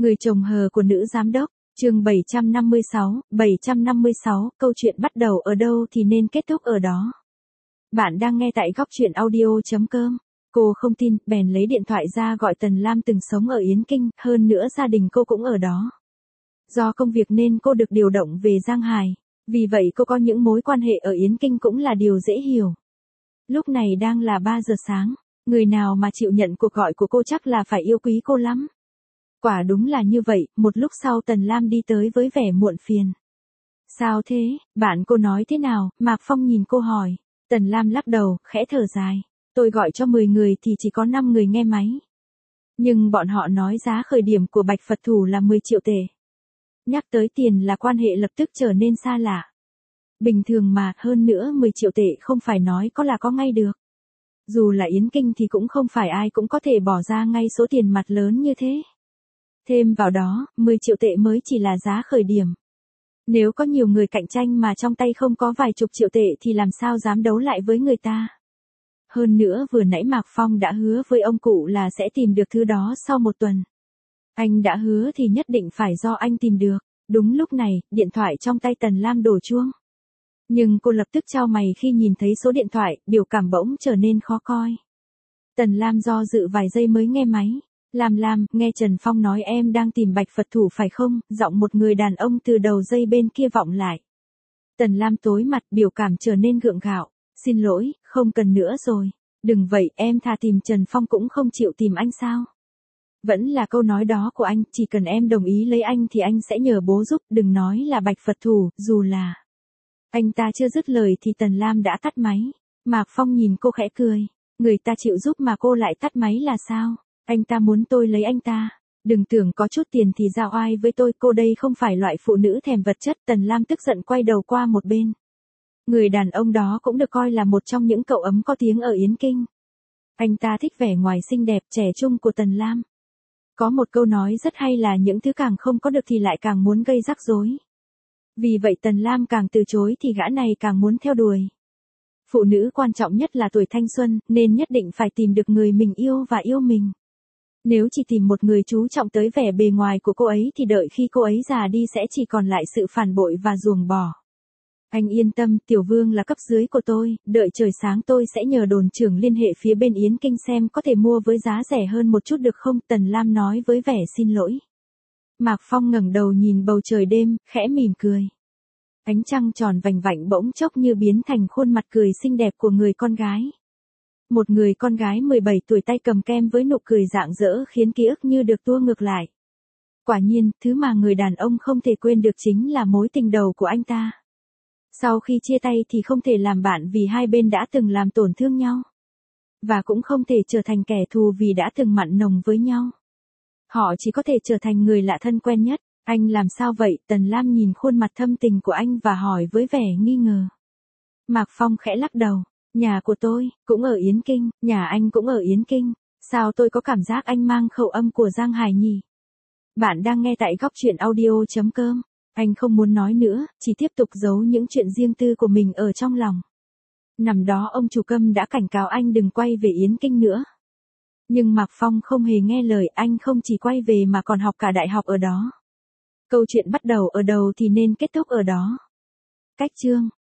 Người chồng hờ của nữ giám đốc, chương 756, câu chuyện bắt đầu ở đâu thì nên kết thúc ở đó. Bạn đang nghe tại góc truyện audio.com. Cô không tin, bèn lấy điện thoại ra gọi Tần Lam từng sống ở Yến Kinh, hơn nữa gia đình cô cũng ở đó. Do công việc nên cô được điều động về Giang Hải, vì vậy cô có những mối quan hệ ở Yến Kinh cũng là điều dễ hiểu. Lúc này đang là 3 giờ sáng, người nào mà chịu nhận cuộc gọi của cô chắc là phải yêu quý cô lắm. Quả đúng là như vậy, một lúc sau Tần Lam đi tới với vẻ muộn phiền. Sao thế, bạn cô nói thế nào? Mạc Phong nhìn cô hỏi. Tần Lam lắc đầu, khẽ thở dài. Tôi gọi cho 10 người thì chỉ có 5 người nghe máy. Nhưng bọn họ nói giá khởi điểm của Bạch Phật Thủ là 10 triệu tệ. Nhắc tới tiền là quan hệ lập tức trở nên xa lạ. Bình thường mà, hơn nữa 10 triệu tệ không phải nói có là có ngay được. Dù là Yến Kinh thì cũng không phải ai cũng có thể bỏ ra ngay số tiền mặt lớn như thế. Thêm vào đó, 10 triệu tệ mới chỉ là giá khởi điểm. Nếu có nhiều người cạnh tranh mà trong tay không có vài chục triệu tệ thì làm sao dám đấu lại với người ta. Hơn nữa vừa nãy Mạc Phong đã hứa với ông cụ là sẽ tìm được thứ đó sau 1 tuần. Anh đã hứa thì nhất định phải do anh tìm được. Đúng lúc này, điện thoại trong tay Tần Lam đổ chuông. Nhưng cô lập tức chau mày khi nhìn thấy số điện thoại, biểu cảm bỗng trở nên khó coi. Tần Lam do dự vài giây mới nghe máy. Lam, nghe Trần Phong nói em đang tìm Bạch Phật Thủ phải không? Giọng một người đàn ông từ đầu dây bên kia vọng lại. Tần Lam tối mặt, biểu cảm trở nên gượng gạo. Xin lỗi, không cần nữa rồi. Đừng vậy, em thà tìm Trần Phong cũng không chịu tìm anh sao? Vẫn là câu nói đó của anh, chỉ cần em đồng ý lấy anh thì anh sẽ nhờ bố giúp, đừng nói là Bạch Phật Thủ, dù là. Anh ta chưa dứt lời thì Tần Lam đã tắt máy. Mạc Phong nhìn cô khẽ cười. Người ta chịu giúp mà cô lại tắt máy là sao? Anh ta muốn tôi lấy anh ta. Đừng tưởng có chút tiền thì giao oai với tôi, cô đây không phải loại phụ nữ thèm vật chất. Tần Lam tức giận quay đầu qua một bên. Người đàn ông đó cũng được coi là một trong những cậu ấm có tiếng ở Yến Kinh. Anh ta thích vẻ ngoài xinh đẹp trẻ trung của Tần Lam. Có một câu nói rất hay là những thứ càng không có được thì lại càng muốn gây rắc rối. Vì vậy Tần Lam càng từ chối thì gã này càng muốn theo đuổi. Phụ nữ quan trọng nhất là tuổi thanh xuân, nên nhất định phải tìm được người mình yêu và yêu mình. Nếu chỉ tìm một người chú trọng tới vẻ bề ngoài của cô ấy thì đợi khi cô ấy già đi sẽ chỉ còn lại sự phản bội và ruồng bỏ. Anh yên tâm, Tiểu Vương là cấp dưới của tôi, đợi trời sáng tôi sẽ nhờ đồn trưởng liên hệ phía bên Yến Kinh xem có thể mua với giá rẻ hơn một chút được không? Tần Lam nói với vẻ xin lỗi. Mạc Phong ngẩng đầu nhìn bầu trời đêm, khẽ mỉm cười. Ánh trăng tròn vành vạnh bỗng chốc như biến thành khuôn mặt cười xinh đẹp của người con gái. Một người con gái 17 tuổi tay cầm kem với nụ cười rạng rỡ khiến ký ức như được tua ngược lại. Quả nhiên, thứ mà người đàn ông không thể quên được chính là mối tình đầu của anh ta. Sau khi chia tay thì không thể làm bạn vì hai bên đã từng làm tổn thương nhau. Và cũng không thể trở thành kẻ thù vì đã từng mặn nồng với nhau. Họ chỉ có thể trở thành người lạ thân quen nhất. Anh làm sao vậy? Tần Lam nhìn khuôn mặt thâm tình của anh và hỏi với vẻ nghi ngờ. Mạc Phong khẽ lắc đầu. Nhà của tôi, cũng ở Yến Kinh, nhà anh cũng ở Yến Kinh. Sao tôi có cảm giác anh mang khẩu âm của Giang Hải nhỉ? Bạn đang nghe tại góc truyện audio.com. Anh không muốn nói nữa, chỉ tiếp tục giấu những chuyện riêng tư của mình ở trong lòng. Năm đó ông chủ Câm đã cảnh cáo anh đừng quay về Yến Kinh nữa. Nhưng Mạc Phong không hề nghe lời, anh không chỉ quay về mà còn học cả đại học ở đó. Câu chuyện bắt đầu ở đầu thì nên kết thúc ở đó. Cách chương